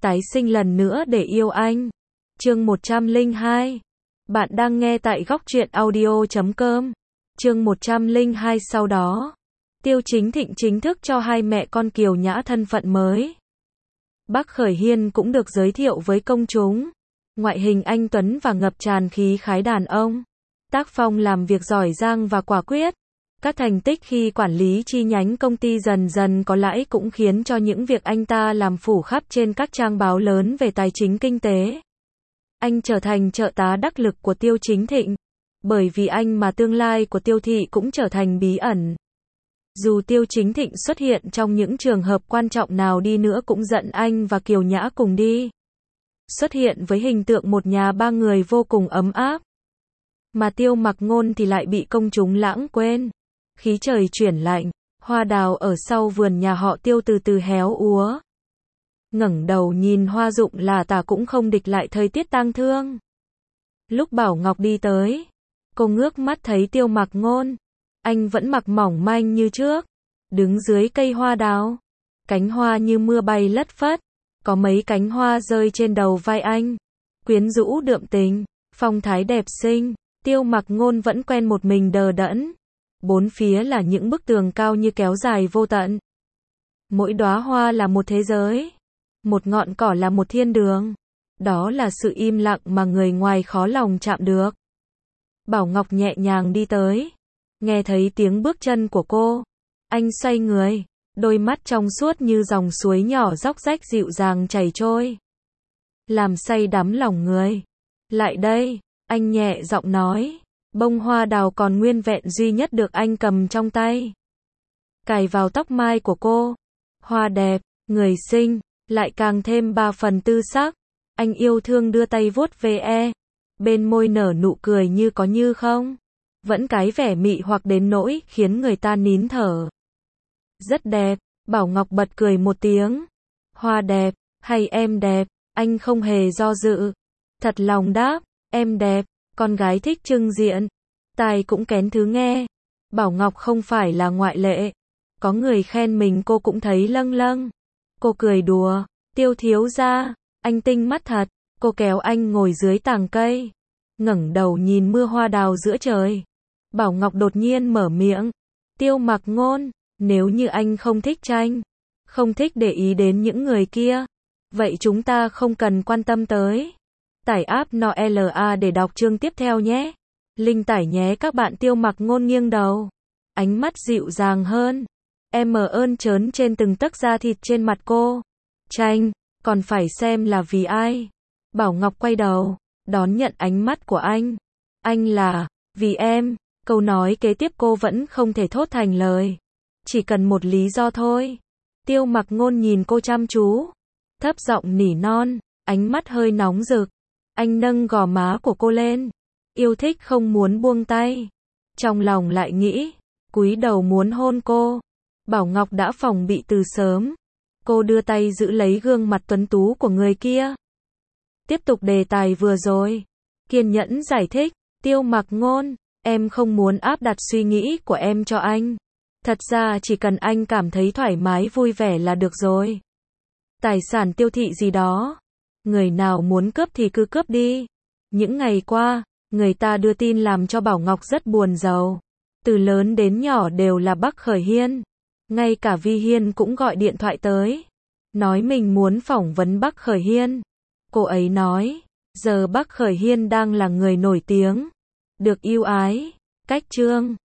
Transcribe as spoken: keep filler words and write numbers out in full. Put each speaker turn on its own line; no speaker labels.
tái sinh lần nữa để yêu anh. Chương một trăm lẻ hai. Bạn đang nghe tại góc truyện audio chấm com. Chương một trăm lẻ hai. Sau đó, Tiêu Chính Thịnh chính thức cho hai mẹ con Kiều Nhã thân phận mới. Bắc Khởi Hiên cũng được giới thiệu với công chúng. Ngoại hình anh tuấn và ngập tràn khí khái đàn ông. Tác phong làm việc giỏi giang và quả quyết. Các thành tích khi quản lý chi nhánh công ty dần dần có lãi cũng khiến cho những việc anh ta làm phủ khắp trên các trang báo lớn về tài chính kinh tế. Anh trở thành trợ tá đắc lực của Tiêu Chính Thịnh. Bởi vì anh mà tương lai của Tiêu thị cũng trở thành bí ẩn. Dù Tiêu Chính Thịnh xuất hiện trong những trường hợp quan trọng nào đi nữa cũng dẫn anh và Kiều Nhã cùng đi. Xuất hiện với hình tượng một nhà ba người vô cùng ấm áp. Mà Tiêu Mặc Ngôn thì lại bị công chúng lãng quên. Khí trời chuyển lạnh, hoa đào ở sau vườn nhà họ Tiêu từ từ héo úa. Ngẩng đầu nhìn hoa rụng là tà cũng không địch lại thời tiết tang thương. Lúc Bảo Ngọc đi tới, cô ngước mắt thấy Tiêu Mặc Ngôn. Anh vẫn mặc mỏng manh như trước, đứng dưới cây hoa đào. Cánh hoa như mưa bay lất phất, có mấy cánh hoa rơi trên đầu vai anh. Quyến rũ đượm tình, phong thái đẹp xinh. Tiêu Mặc Ngôn vẫn quen một mình đờ đẫn. Bốn phía là những bức tường cao như kéo dài vô tận. Mỗi đóa hoa là một thế giới. Một ngọn cỏ là một thiên đường. Đó là sự im lặng mà người ngoài khó lòng chạm được. Bảo Ngọc nhẹ nhàng đi tới. Nghe thấy tiếng bước chân của cô. Anh xoay người. Đôi mắt trong suốt như dòng suối nhỏ róc rách dịu dàng chảy trôi. Làm say đắm lòng người. Lại đây, anh nhẹ giọng nói. Bông hoa đào còn nguyên vẹn duy nhất được anh cầm trong tay. Cài vào tóc mai của cô. Hoa đẹp, người xinh, lại càng thêm ba phần tư sắc. Anh yêu thương đưa tay vuốt ve. Bên môi nở nụ cười như có như không. Vẫn cái vẻ mị hoặc đến nỗi khiến người ta nín thở. Rất đẹp, Bảo Ngọc bật cười một tiếng. Hoa đẹp, hay em đẹp, anh không hề do dự. Thật lòng đáp, em đẹp, con gái thích trưng diện. Tai cũng kén thứ nghe. Bảo Ngọc không phải là ngoại lệ. Có người khen mình cô cũng thấy lâng lâng. Cô cười đùa, Tiêu thiếu gia, anh tinh mắt thật. Cô kéo anh ngồi dưới tàng cây. Ngẩng đầu nhìn mưa hoa đào giữa trời. Bảo Ngọc đột nhiên mở miệng. Tiêu Mặc Ngôn, nếu như anh không thích tranh, không thích để ý đến những người kia, vậy chúng ta không cần quan tâm tới. Tải app Noela để đọc chương tiếp theo nhé. Link tải nhé các bạn. Tiêu Mặc Ngôn nghiêng đầu. Ánh mắt dịu dàng hơn. Em mờ ơn trớn trên từng tấc da thịt trên mặt cô. Tranh, còn phải xem là vì ai. Bảo Ngọc quay đầu, đón nhận ánh mắt của anh. Anh là, vì em. Câu nói kế tiếp cô vẫn không thể thốt thành lời. Chỉ cần một lý do thôi. Tiêu Mặc Ngôn nhìn cô chăm chú. Thấp giọng nỉ non, ánh mắt hơi nóng rực. Anh nâng gò má của cô lên. Yêu thích không muốn buông tay. Trong lòng lại nghĩ, cúi đầu muốn hôn cô. Bảo Ngọc đã phòng bị từ sớm. Cô đưa tay giữ lấy gương mặt tuấn tú của người kia. Tiếp tục đề tài vừa rồi. Kiên nhẫn giải thích, Tiêu Mặc Ngôn, em không muốn áp đặt suy nghĩ của em cho anh. Thật ra chỉ cần anh cảm thấy thoải mái vui vẻ là được rồi. Tài sản Tiêu thị gì đó. Người nào muốn cướp thì cứ cướp đi. Những ngày qua, người ta đưa tin làm cho Bảo Ngọc rất buồn rầu. Từ lớn đến nhỏ đều là Bắc Khởi Hiên. Ngay cả Vi Hiên cũng gọi điện thoại tới. Nói mình muốn phỏng vấn Bắc Khởi Hiên. Cô ấy nói, giờ Bắc Khởi Hiên đang là người nổi tiếng. Được yêu ái, cách trương,